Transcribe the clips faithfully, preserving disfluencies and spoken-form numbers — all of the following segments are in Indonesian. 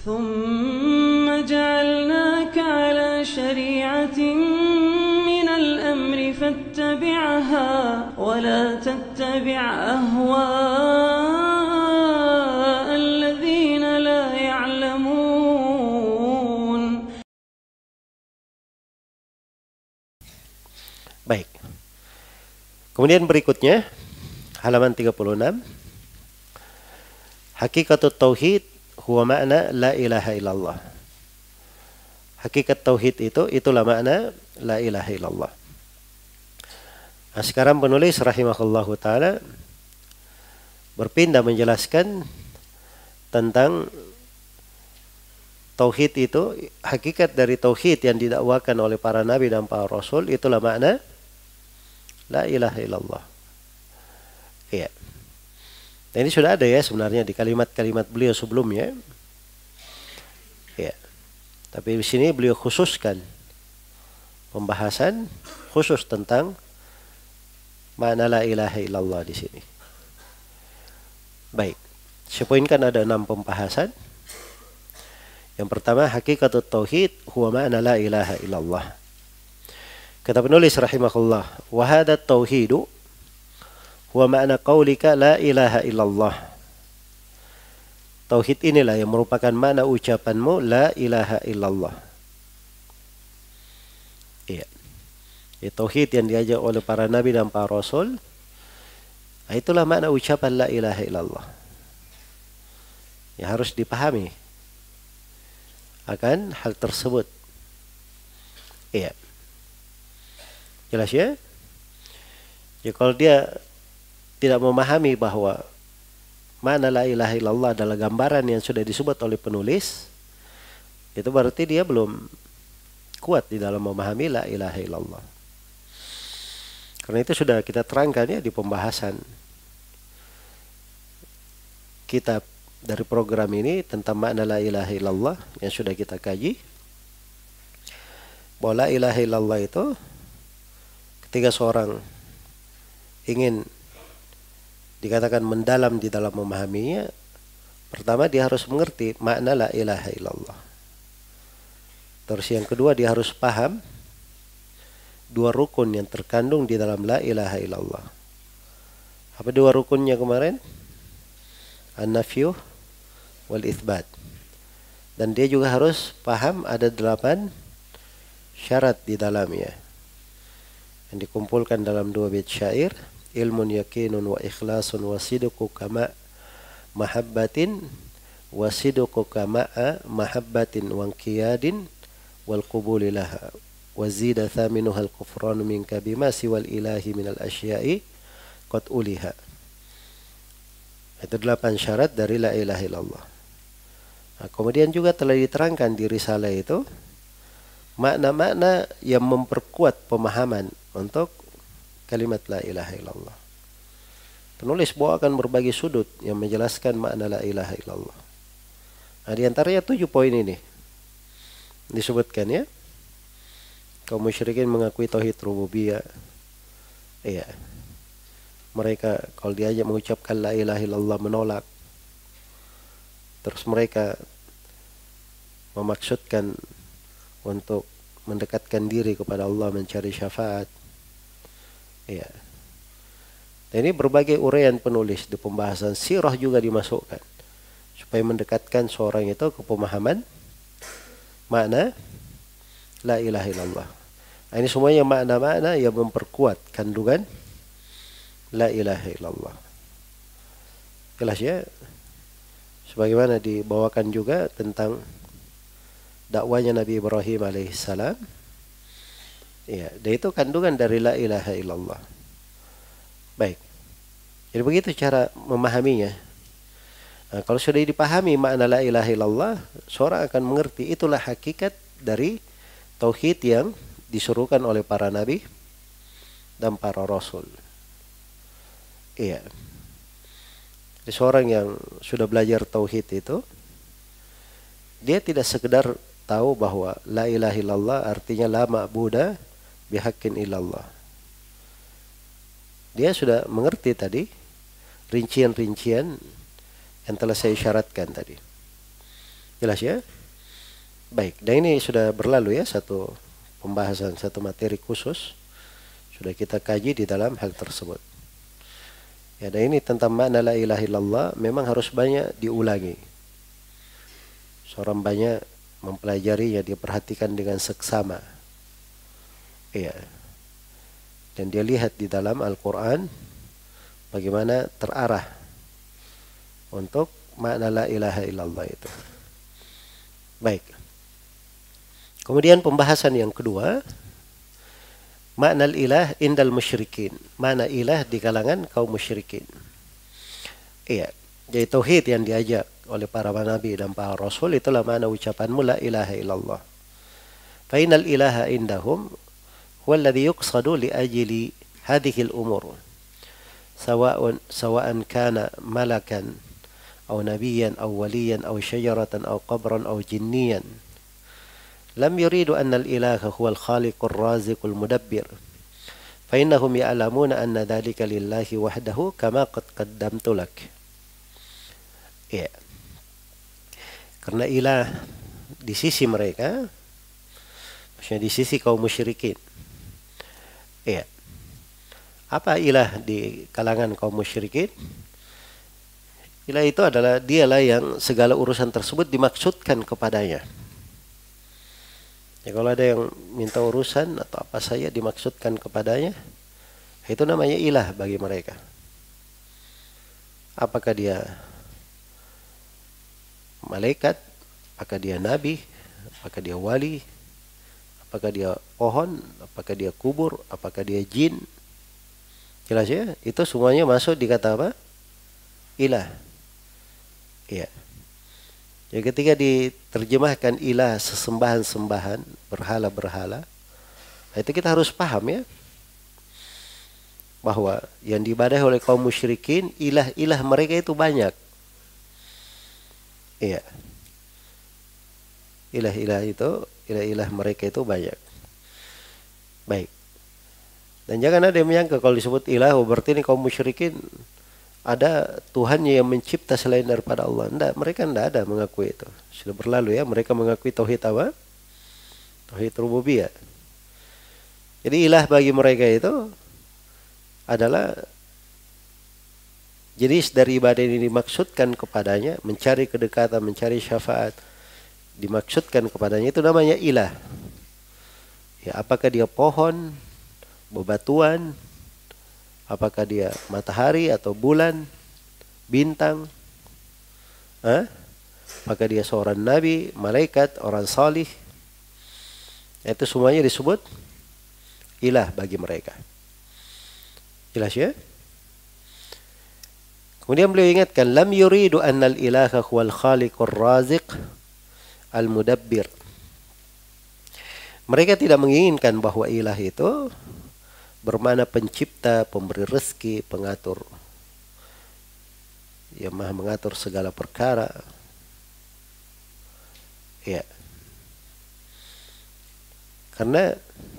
ثم جعلناك على شريعة من الأمر فاتبعها ولا تتبع أهواء الذين لا يعلمون. Baik. Kemudian berikutnya halaman tiga puluh enam. Hakikatut tauhid huwa makna la ilaha illallah. Hakikat tauhid itu itulah makna la ilaha illallah. Nah, sekarang penulis rahimahullahu taala berpindah menjelaskan tentang tauhid itu, hakikat dari tauhid yang didakwakan oleh para nabi dan para rasul, itulah makna la ilaha illallah. Iya. Nah, ini sudah ada ya sebenarnya di kalimat-kalimat beliau sebelumnya. Ya. Tapi di sini beliau khususkan pembahasan khusus tentang makna la ilaha illallah di sini. Baik. Saya poinkan ada enam pembahasan. Yang pertama, hakikatut tauhid huwa makna la ilaha illallah. Kata penulis rahimahullah, wa hadha tauhidu huwa makna qaulika la ilaha illallah. Tauhid inilah yang merupakan makna ucapanmu la ilaha illallah. Iya. Ya, tauhid yang diajak oleh para nabi dan para rasul, itulah makna ucapan la ilaha illallah. Ya, harus dipahami akan hal tersebut. Iya. Jelas ya? Ya, kalau dia tidak memahami bahwa makna la ilaha illallah adalah gambaran yang sudah disebut oleh penulis, itu berarti dia belum kuat di dalam memahami la ilaha illallah. Karena itu sudah kita terangkan ya di pembahasan kitab dari program ini tentang makna la ilaha illallah yang sudah kita kaji. Bahwa la ilaha illallah itu ketika seorang ingin dikatakan mendalam di dalam memahaminya, pertama dia harus mengerti makna la ilaha illallah. Terus yang kedua dia harus paham dua rukun yang terkandung di dalam la ilaha illallah. Apa dua rukunnya kemarin? An-nafyu wal itsbat. Dan dia juga harus paham ada delapan syarat di dalamnya yang dikumpulkan dalam dua bait syair, ilmun yakinun wa ikhlasun wa sidqu kama mahabbatin wa sidqu kama mahabbatin wa qiyadin wal qubuli laha wa zida thaminuha al kufranu minka bima siwal ilahi minal asya'i qad uliha. Itu delapan syarat dari la ilaha illallah. Nah, kemudian juga telah diterangkan di risalah itu makna-makna yang memperkuat pemahaman untuk kalimat la ilaha illallah. Penulis bawakan berbagai sudut yang menjelaskan makna la ilaha illallah. Nah, di antaranya tujuh poin ini disebutkan ya. Kaum musyrikin mengakui tauhid rububiyah. Iya. Mereka kalau diajak mengucapkan la ilaha illallah menolak. Terus mereka memaksudkan untuk mendekatkan diri kepada Allah, mencari syafaat. Iya. Dan ini berbagai uraian penulis di pembahasan sirah juga dimasukkan supaya mendekatkan seorang itu ke pemahaman makna la ilaha illallah. Nah, ini semuanya makna-makna yang memperkuat kandungan la ilaha illallah. Jelas ya? Sebagaimana dibawakan juga tentang dakwanya Nabi Ibrahim alaihissalam. Ya, dan itu kandungan dari la ilaha illallah. Baik. Jadi begitu cara memahaminya. Nah, kalau sudah dipahami makna la ilaha illallah, seorang akan mengerti itulah hakikat dari tauhid yang disuruhkan oleh para nabi dan para rasul. Iya. Jadi seorang yang sudah belajar tauhid itu, dia tidak sekedar tahu bahwa la ilaha illallah artinya la ma'buda bihaqqin illallah. Dia sudah mengerti tadi rincian-rincian yang telah saya syaratkan tadi. Jelas ya? Baik, dan ini sudah berlalu ya satu pembahasan, satu materi khusus sudah kita kaji di dalam hal tersebut. Ya, dan ini tentang makna la ilaha illallah memang harus banyak diulangi. Seorang banyak mempelajarinya, dia perhatikan dengan seksama. Iya. Dan dia lihat di dalam Al-Quran bagaimana terarah untuk makna la ilaha illallah itu. Baik. Kemudian pembahasan yang kedua, makna ilah indal musyrikin. Makna ilah di kalangan kaum musyrikin. Iya. Jadi tauhid yang diajak oleh para nabi dan para rasul itulah makna ucapanmu la ilaha illallah. Fa innal ilaha indahum huwa alladhi yuqsadu li ajli hadhihi al-umur. Sawa'un sawa'an kana malakan aw nabiyyan aw waliyan aw syajaratan aw qabran aw jinniyan. Lam yuridu anna al-ilaha huwa al-khaliq ar-raziq al-mudabbir. Fa innahum ya'lamuna anna dhalika lillahi wahdahu kama qad qaddamtu lak. Ya. Karena ilah di sisi mereka, maksudnya di sisi kaum musyrikin. Ya. Apa ilah di kalangan kaum musyrikin? Ilah itu adalah dialah yang segala urusan tersebut dimaksudkan kepadanya. Ya, kalau ada yang minta urusan atau apa saja dimaksudkan kepadanya, itu namanya ilah bagi mereka. Apakah dia malaikat, apakah dia nabi, apakah dia wali, apakah dia pohon, apakah dia kubur, apakah dia jin. Jelas ya? Itu semuanya masuk di kata apa? Ilah. Iya. Jadi ketika diterjemahkan ilah sesembahan-sembahan, berhala-berhala, itu kita harus paham ya, bahwa yang diibadahi oleh kaum musyrikin, ilah-ilah mereka itu banyak. Iya. Ilah-ilah itu, ilah-ilah mereka itu banyak. Baik. Dan jangan ada yang menyangka kalau disebut ilah, berarti ini kaum musyrikin ada Tuhannya yang mencipta selain daripada Allah. Tidak, mereka tidak ada mengakui itu. Sudah berlalu ya, mereka mengakui tauhid apa? Tauhid rububiyah. Jadi ilah bagi mereka itu adalah jenis dari ibadah ini dimaksudkan kepadanya, mencari kedekatan, mencari syafaat, dimaksudkan kepadanya, itu namanya ilah. Ya, apakah dia pohon, bebatuan, apakah dia matahari atau bulan, bintang, eh? apakah dia seorang nabi, malaikat, orang salih, itu semuanya disebut ilah bagi mereka. Jelas ya? Kemudian beliau ingatkan, lam yuridu annal ilaha huwal khaliqur raziq al mudabbir. Mereka tidak menginginkan bahwa ilah itu bermakna pencipta, pemberi rezeki, pengatur, yang maha mengatur segala perkara. Ya. Karena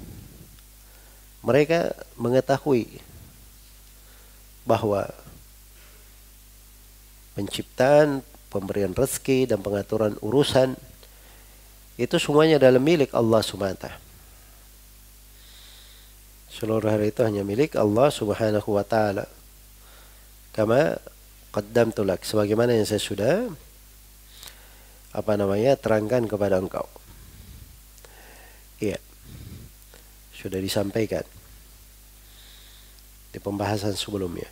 mereka mengetahui bahwa penciptaan, pemberian rezeki, dan pengaturan urusan itu semuanya adalah milik Allah subhanahu wa ta'ala. Seluruh hal itu hanya milik Allah subhanahu wa ta'ala. Kama qaddamtu lak, sebagaimana yang saya sudah apa namanya terangkan kepada engkau. Iya. Sudah disampaikan di pembahasan sebelumnya.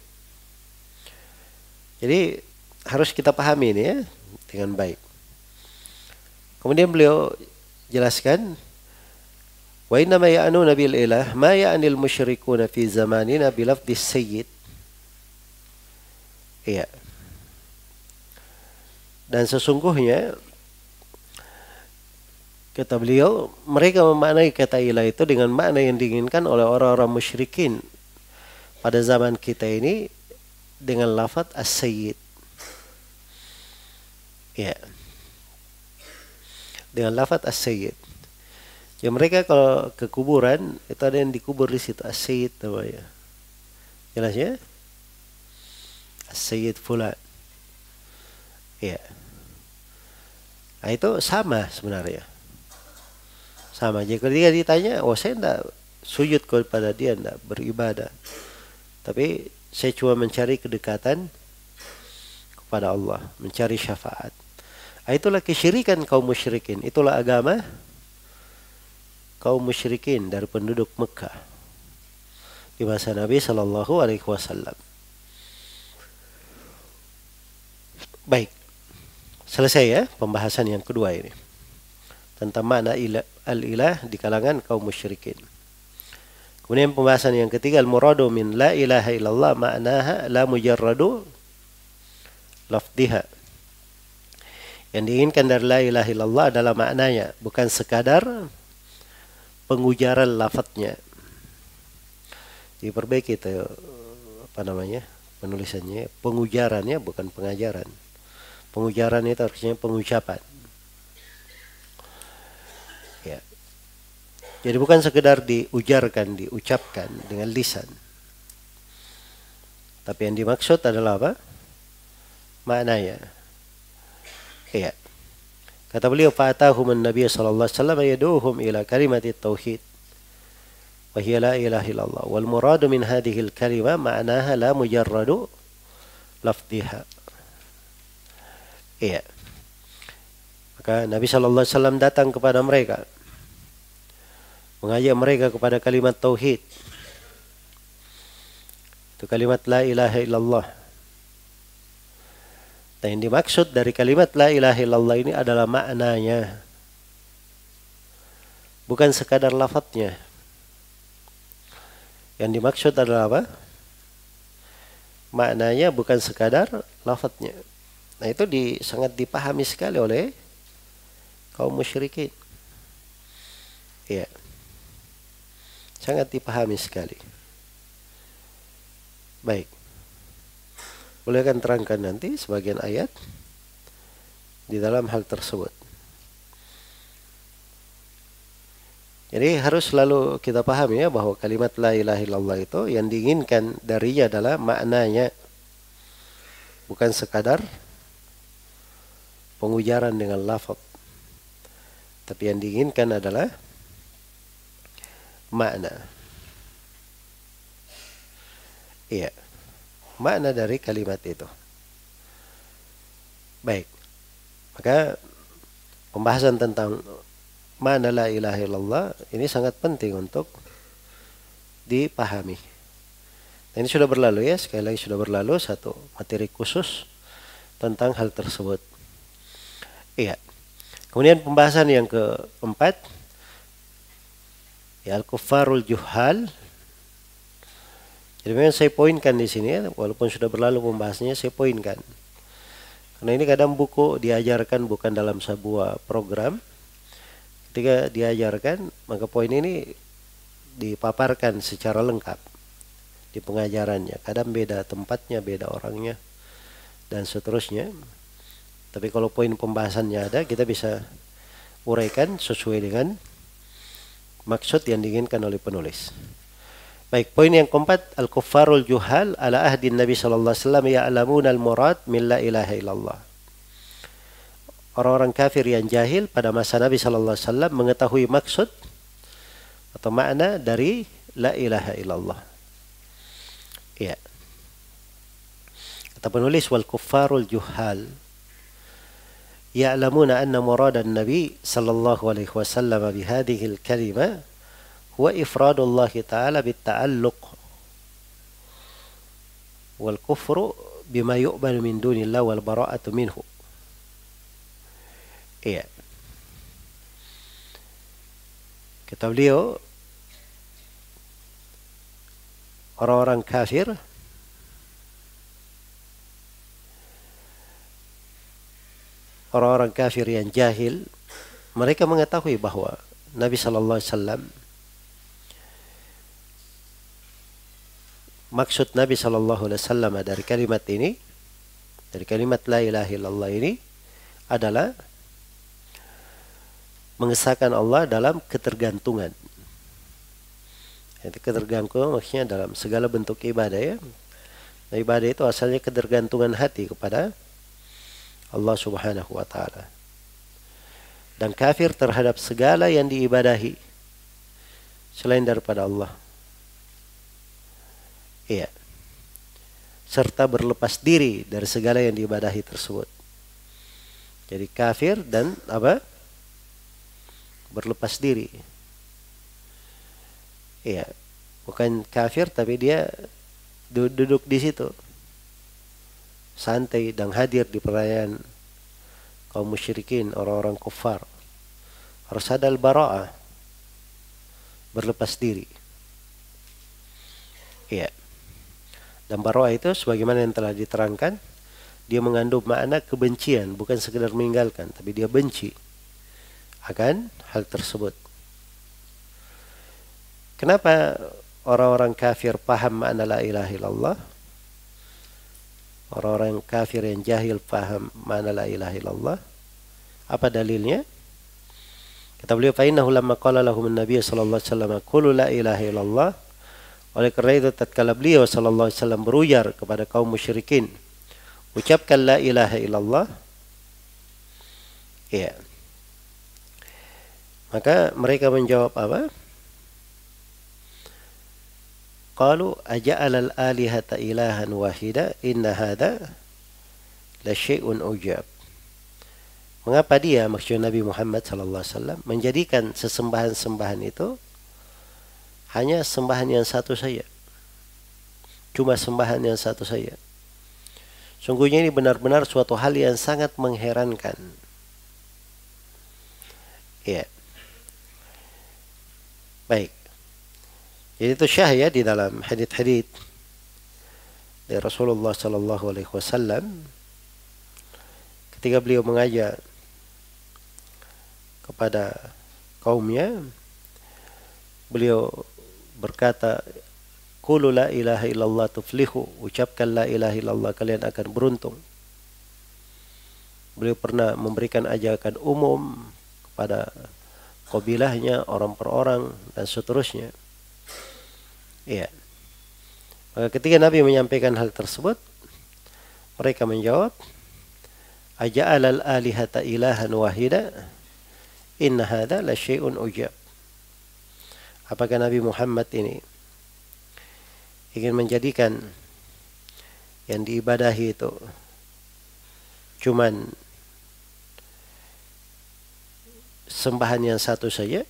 Jadi harus kita pahami ini ya dengan baik. Kemudian beliau jelaskan, wa inna ma ya'nuna bil ilah ma ya'nil musyrikuna fi zamanina bilafdis sayyid. Iya. Dan sesungguhnya kata beliau, mereka memaknai kata ilah itu dengan makna yang diinginkan oleh orang-orang musyrikin pada zaman kita ini dengan lafaz as-sayyid. Ya. Dengan lafaz as-sayyid. Ya, mereka kalau ke kuburan itu ada yang dikubur di situ as-sayyid namanya. Jelas ya? As-sayyid fulan. Ya. Nah, itu sama sebenarnya. Sama. Jadi ketika ditanya, oh saya tidak sujud kepada dia, tidak beribadah. Tapi saya cuma mencari kedekatan kepada Allah, mencari syafaat. Nah, itulah kesyirikan kaum musyrikin. Itulah agama kaum musyrikin dari penduduk Mekah di masa Nabi Shallallahu Alaihi Wasallam. Baik, selesai ya pembahasan yang kedua ini tentang makna ilah, al-ilah di kalangan kaum musyrikin. Kemudian pembahasan yang ketiga, al-muradu min la ilaha illallah ma'naha la mujarradu lafdiha. Yang diinginkan dari la ilaha illallah adalah maknanya, bukan sekadar pengujaran lafadznya. Diperbaiki itu apa namanya penulisannya, pengujarannya bukan pengajaran. Pengujaran itu artinya pengucapan. Ya. Jadi bukan sekedar diujarkan, diucapkan dengan lisan. Tapi yang dimaksud adalah apa? Maknanya. Iya. Kata beliau, fa'atahum an-nabiy sallallahu alaihi wasallam yaduhum ila kalimatit tauhid. Wa hiya la ilaha illallah. Wal muradu min hadhihi al-kalimah ma'naha la mujarradu lafdhiha. Iya. Maka Nabi sallallahu alaihi wasallam datang kepada mereka, mengajak mereka kepada kalimat tauhid. Itu kalimat la ilaha illallah. Dan yang dimaksud dari kalimat la ilaha illallah ini adalah maknanya, bukan sekadar lafadznya. Yang dimaksud adalah apa? Maknanya bukan sekadar lafadznya. Nah, itu di, sangat dipahami sekali oleh kaum musyrikin. Iya. Sangat dipahami sekali. Baik. Boleh kan terangkan nanti sebagian ayat di dalam hal tersebut. Jadi harus selalu kita pahami ya bahwa kalimat la ilaha illallah itu yang diinginkan darinya adalah maknanya, bukan sekadar pengujaran dengan lafaz. Tapi yang diinginkan adalah makna. Iya. Makna dari kalimat itu. Baik. Maka pembahasan tentang makna la ilaha illallah ini sangat penting untuk dipahami. Nah, ini sudah berlalu ya, sekali lagi sudah berlalu satu materi khusus tentang hal tersebut. Iya. Kemudian pembahasan yang keempat, ya al-kuffarul juhal. Jadi memang saya poinkan di sini ya, walaupun sudah berlalu pembahasannya, saya poinkan. Karena ini kadang buku diajarkan bukan dalam sebuah program. Ketika diajarkan, maka poin ini dipaparkan secara lengkap di pengajarannya. Kadang beda tempatnya, beda orangnya, dan seterusnya. Tapi kalau poin pembahasannya ada, kita bisa uraikan sesuai dengan maksud yang diinginkan oleh penulis. Baik, poin yang keempat, al-kuffarul juhal ala ahdi Nabi sallallahu alaihi wasallam ya'lamuna al-murad min la ilaha illallah. Orang-orang kafir yang jahil pada masa Nabi sallallahu alaihi wasallam mengetahui maksud atau makna dari la ilaha illallah. Ya. Kata penulis, wal kuffarul juhal ya'lamuna anna muradan Nabi sallallahu alaihi wasallam bi hadhihi al-kalimah huwa ifradullah ta'ala bitta'alluq wal kufru bima yu'bal min dunillah wal bara'atu minhu. Iya. Kata beliau, orang-orang kafir orang-orang kafir yang jahil, mereka mengetahui bahwa Nabi sallallahu alaihi wasallam, maksud Nabi sallallahu alaihi wasallam dari kalimat ini, dari kalimat la ilaha illallah ini adalah mengesahkan Allah dalam ketergantungan. Itu ketergantungan maksudnya dalam segala bentuk ibadah ya. Nah, ibadah itu asalnya ketergantungan hati kepada Allah Subhanahu wa taala. dan kafir terhadap segala yang diibadahi selain daripada Allah. Iya. Serta berlepas diri dari segala yang diibadahi tersebut. Jadi kafir dan apa? Berlepas diri. Iya. Bukan kafir tapi dia duduk di situ. Santai dan hadir di perayaan kaum musyrikin, orang-orang kufar. Harus ada al-bara'ah, berlepas diri. Iya. Dan bara'ah itu sebagaimana yang telah diterangkan, dia mengandung makna kebencian, bukan sekedar meninggalkan, tapi dia benci akan hal tersebut. Kenapa orang-orang kafir paham makna la ilaha illallah? Orang-orang kafir yang jahil paham makna la ilaha illallah. Apa dalilnya? Kata beliau, fa innahu lamma qala lahum an-nabiy sallallahu alaihi wasallam qulu la ilaha illallah. Oleh kerana itu tatkala beliau sallallahu alaihi wasallam berujar kepada kaum musyrikin, ucapkan la ilaha illallah. Ya. Maka mereka menjawab apa? Qalu aja'al al-alihata ilahan wahida inna hadha la syai'un ujab. Mengapa dia, maksud Nabi Muhammad sallallahu alaihi wasallam, menjadikan sesembahan-sembahan itu hanya sembahan yang satu saja? Cuma sembahan yang satu saja. Sungguhnya ini benar-benar suatu hal yang sangat mengherankan. Ya. Baik. Jadi itu syah ya di dalam hadits-hadits dari Rasulullah sallallahu alaihi wasallam ketika beliau mengajak kepada kaumnya, beliau berkata, qulu la ilaha illallah tuflihu, ucapkan la ilaha illallah kalian akan beruntung. Beliau pernah memberikan ajakan umum kepada kabilahnya, orang per orang dan seterusnya. Iya. Maka ketika Nabi menyampaikan hal tersebut, mereka menjawab, aja'al al-alihata ilahan wahida inna hadha la syai'un ujab. Apakah Nabi Muhammad ini ingin menjadikan yang diibadahi itu cuman sembahan yang satu saja?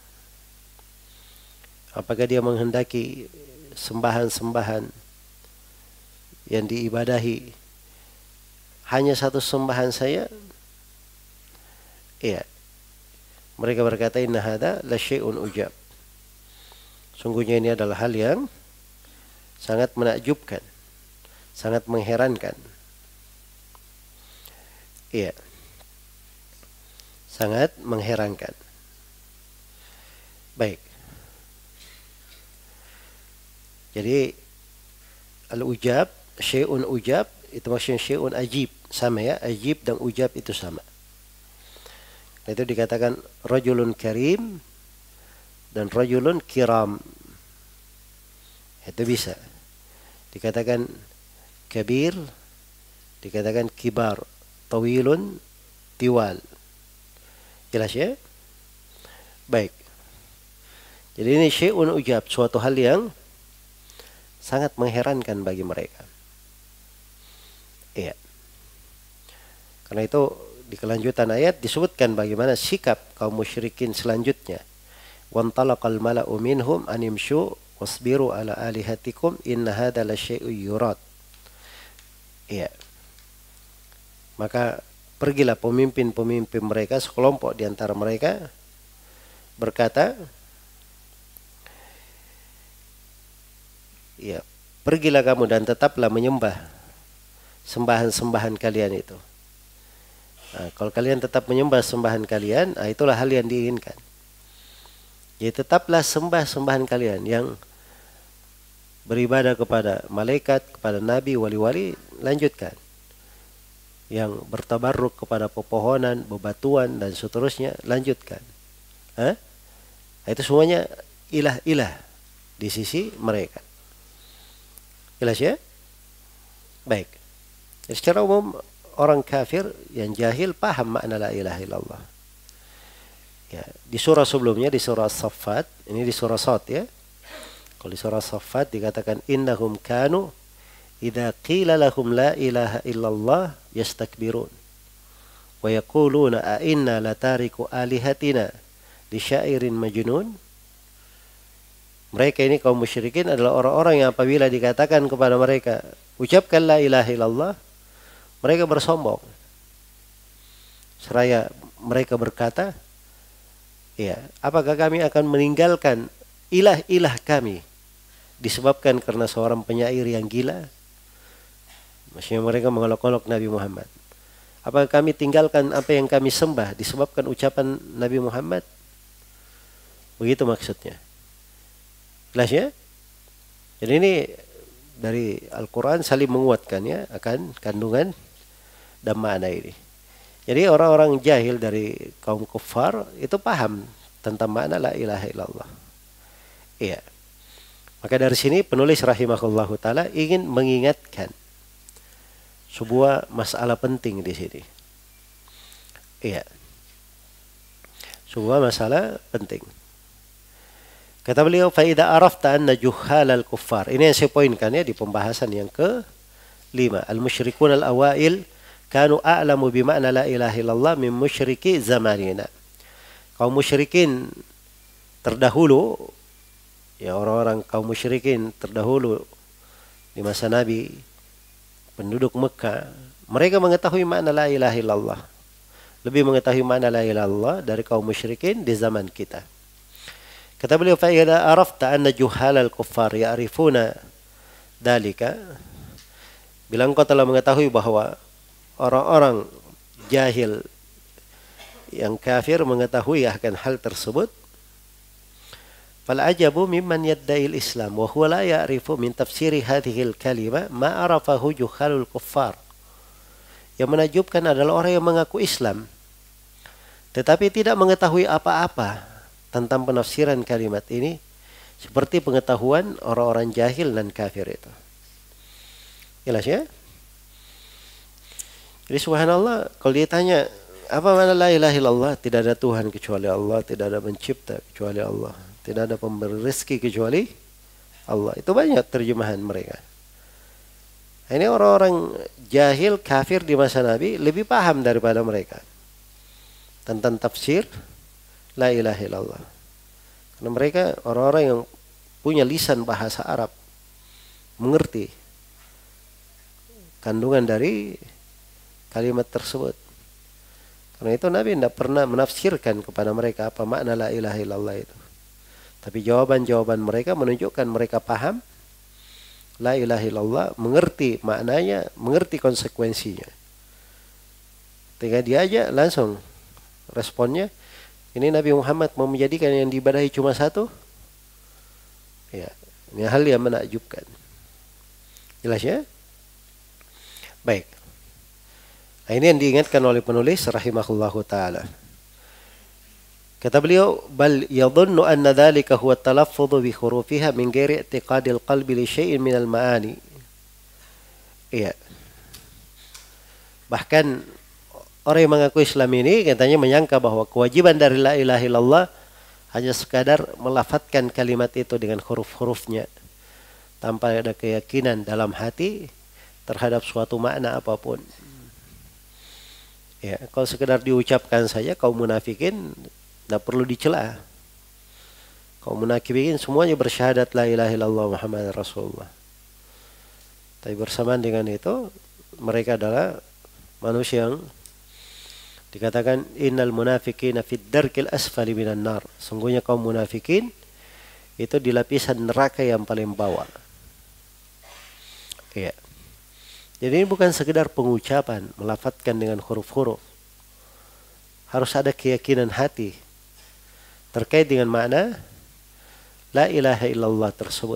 Apakah dia menghendaki sembahan-sembahan yang diibadahi hanya satu sembahan saja? Iya. Mereka berkata, inna hadha la syai'un ujab. Sungguhnya ini adalah hal yang sangat menakjubkan, sangat mengherankan. Iya. Sangat mengherankan. Baik. Jadi al-ujab, syai'un ujab, itu maksudnya syai'un ajib. Sama ya, ajib dan ujab itu sama. Itu dikatakan rajulun karim dan rajulun kiram. Itu bisa. Dikatakan kabir, dikatakan kibar, tawilun, tiwal. Jelas ya? Baik. Jadi ini syai'un ujab, suatu hal yang sangat mengherankan bagi mereka. Iya. Karena itu di kelanjutan ayat disebutkan bagaimana sikap kaum musyrikin selanjutnya. Wantalaqal mala'u minhum animshu wasbiru ala alihatikum inna hadha la syai'un yurad. Iya. Maka pergilah pemimpin-pemimpin mereka, sekelompok di antara mereka berkata, ya, pergilah kamu dan tetaplah menyembah sembahan-sembahan kalian itu. Nah, kalau kalian tetap menyembah sembahan kalian, nah itulah hal yang diinginkan. Jadi tetaplah sembah sembahan kalian yang beribadah kepada malaikat, kepada nabi, wali-wali, lanjutkan. Yang bertabarruk kepada pepohonan, bebatuan dan seterusnya, lanjutkan. Hah? Nah, itu semuanya ilah-ilah di sisi mereka. Jelas ya? Baik. Jadi secara umum orang kafir yang jahil paham makna la ilaha illallah. di surah sebelumnya, di surah As-Saffat, ini di surah Sad ya. Kalau di surah As-Saffat dikatakan innahum kanu idza qila lahum la ilaha illallah yastakbirun wa yaquluna a inna latariku alihatina li syairin majnun. Mereka ini kaum musyrikin adalah orang-orang yang apabila dikatakan kepada mereka ucapkan la ilaha illallah, mereka bersombong. Seraya mereka berkata, ya, apakah kami akan meninggalkan ilah-ilah kami disebabkan karena seorang penyair yang gila? Maksudnya mereka mengolok-olok Nabi Muhammad. Apakah kami tinggalkan apa yang kami sembah disebabkan ucapan Nabi Muhammad? Begitu maksudnya. Jelas ya? Jadi ini dari Al-Quran saling menguatkan ya akan kandungan dan makna ini. Jadi orang-orang jahil dari kaum kufar itu paham tentang makna la ilaha illallah. Iya. Maka dari sini penulis rahimahullahu taala ingin mengingatkan sebuah masalah penting di sini. Iya. Sebuah masalah penting. Kata beliau, faida arafta anna juhalal kuffar. Ini yang saya poinkan ya di pembahasan yang ke lima. Al-musyrikun al-awail kanu a'lamu bima'na la ilaha illallah min musyriki zamanina. Kaum musyrikin terdahulu, ya orang-orang kaum musyrikin terdahulu di masa Nabi, penduduk Mekah, mereka mengetahui makna la ilaha illallah. Lebih mengetahui makna la ilaha illallah dari kaum musyrikin di zaman kita. Kata beliau, fa idza arafta anna juhalal kuffar ya'rifuna dalika. Bila engkau telah mengetahui bahwa orang-orang jahil yang kafir mengetahui akan hal tersebut, fal ajabu mimman yadda'il Islam wa huwa la ya'rifu min tafsiri hadhil kalima ma arafahu juhalul kuffar. Yang menakjubkan adalah orang yang mengaku Islam tetapi tidak mengetahui apa-apa tentang penafsiran kalimat ini seperti pengetahuan orang-orang jahil dan kafir itu. Jelas ya? Jadi subhanallah, kalau dia tanya apa makna la ilaha illallah, tidak ada Tuhan kecuali Allah, tidak ada pencipta kecuali Allah, tidak ada pemberi rezeki kecuali Allah. Itu banyak terjemahan mereka. Ini orang-orang jahil kafir di masa Nabi lebih paham daripada mereka tentang tafsir la ilaha illallah. Karena mereka orang-orang yang punya lisan bahasa Arab, mengerti kandungan dari kalimat tersebut. Karena itu Nabi tidak pernah menafsirkan kepada mereka apa makna la ilaha illallah itu. Tapi jawaban-jawaban mereka menunjukkan mereka paham la ilaha illallah, mengerti maknanya, mengerti konsekuensinya. Ketika diajak langsung responnya, ini Nabi Muhammad mau menjadikan yang diibadahi cuma satu? Ya, ini hal yang menakjubkan. Jelas ya? Baik. Nah, ini yang diingatkan oleh penulis rahimahullahu taala. Kata beliau, bal yadhunnu anna dhalika huwa at-talaffuz bi hurufiha min ghairi i'tiqadil qalbi li syai'in min al-ma'ani. Iya. Bahkan orang yang mengaku Islam ini katanya menyangka bahwa kewajiban dari la ilaha illallah hanya sekadar melafadzkan kalimat itu dengan huruf-hurufnya tanpa ada keyakinan dalam hati terhadap suatu makna apapun. Ya, kalau sekedar diucapkan saja kaum munafikin tidak perlu dicela. Kaum munafikin semuanya bersyahadat la ilaha illallah Muhammad Rasulullah. Tapi bersamaan dengan itu mereka adalah manusia yang dikatakan innal munafiqina fid darkil asfali minan nar. Sungguhnya kaum munafikin itu di lapisan neraka yang paling bawah. Iya. Jadi ini bukan sekedar pengucapan, melafadzkan dengan huruf-huruf. Harus ada keyakinan hati terkait dengan makna la ilaha illallah tersebut.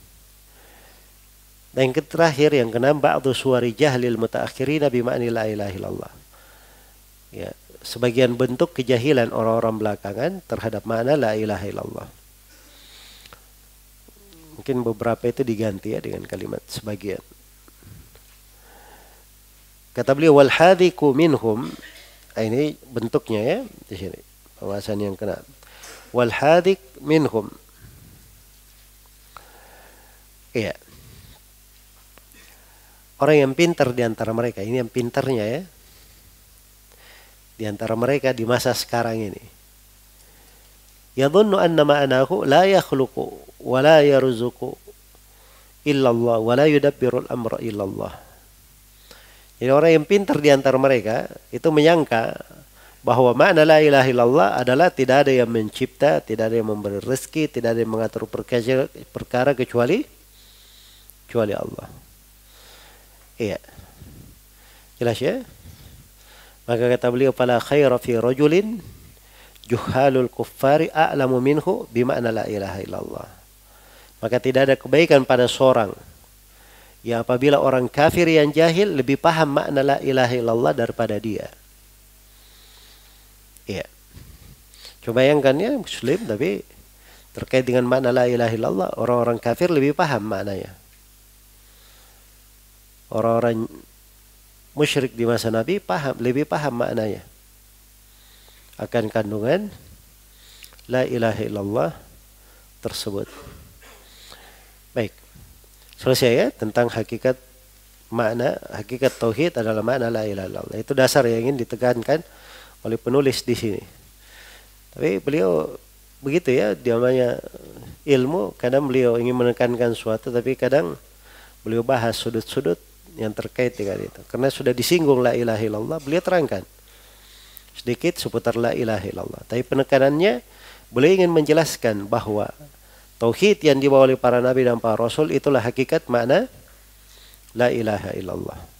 Dan yang terakhir, yang keenam, ba'du suwari jahlil mutaakhirina bima'ni la ilaha illallah. Ya, sebagian bentuk kejahilan orang-orang belakangan terhadap makna la ilaha illallah. Mungkin beberapa itu diganti ya dengan kalimat sebagian. Kata beliau, wal hadhiku minhum, ini bentuknya ya di sini, pembahasan yang keenam. wal hadik minhum. Iya. Orang yang pintar di antara mereka, ini yang pintarnya ya. Di antara mereka di masa sekarang ini. Yadhunnu anna ma'anahu la yakhluqu wa la yarzuqu illa Allah wa la yudabbiru al-amra illa Allah. Jadi orang yang pintar di antara mereka itu menyangka bahwa makna la ilaha illallah adalah tidak ada yang mencipta, tidak ada yang memberi rezeki, tidak ada yang mengatur perkara, perkara kecuali kecuali Allah. Iya. Jelas ya? Maka kata beliau, fala khaira fi rajulin juhalul kuffari a'lamu minhu bima'na la ilaha illallah. Maka tidak ada kebaikan pada seorang ya apabila orang kafir yang jahil lebih paham makna la ilaha illallah daripada dia. Iya. Coba bayangkan ya, muslim tapi terkait dengan makna la ilaha illallah, orang-orang kafir lebih paham maknanya. Orang-orang musyrik di masa Nabi paham, lebih paham maknanya akan kandungan la ilaha illallah tersebut. Baik. Selesai ya tentang hakikat makna, hakikat tauhid adalah makna la ilaha illallah. Itu dasar yang ingin ditekankan oleh penulis di sini. Tapi beliau begitu ya, dia namanya ilmu, kadang beliau ingin menekankan suatu tapi kadang beliau bahas sudut-sudut yang terkait dengan itu. Karena sudah disinggung la ilaha illallah, beliau terangkan sedikit seputar la ilaha illallah. Tapi penekanannya beliau ingin menjelaskan bahwa tauhid yang dibawa oleh para nabi dan para rasul itulah hakikat makna la ilaha illallah.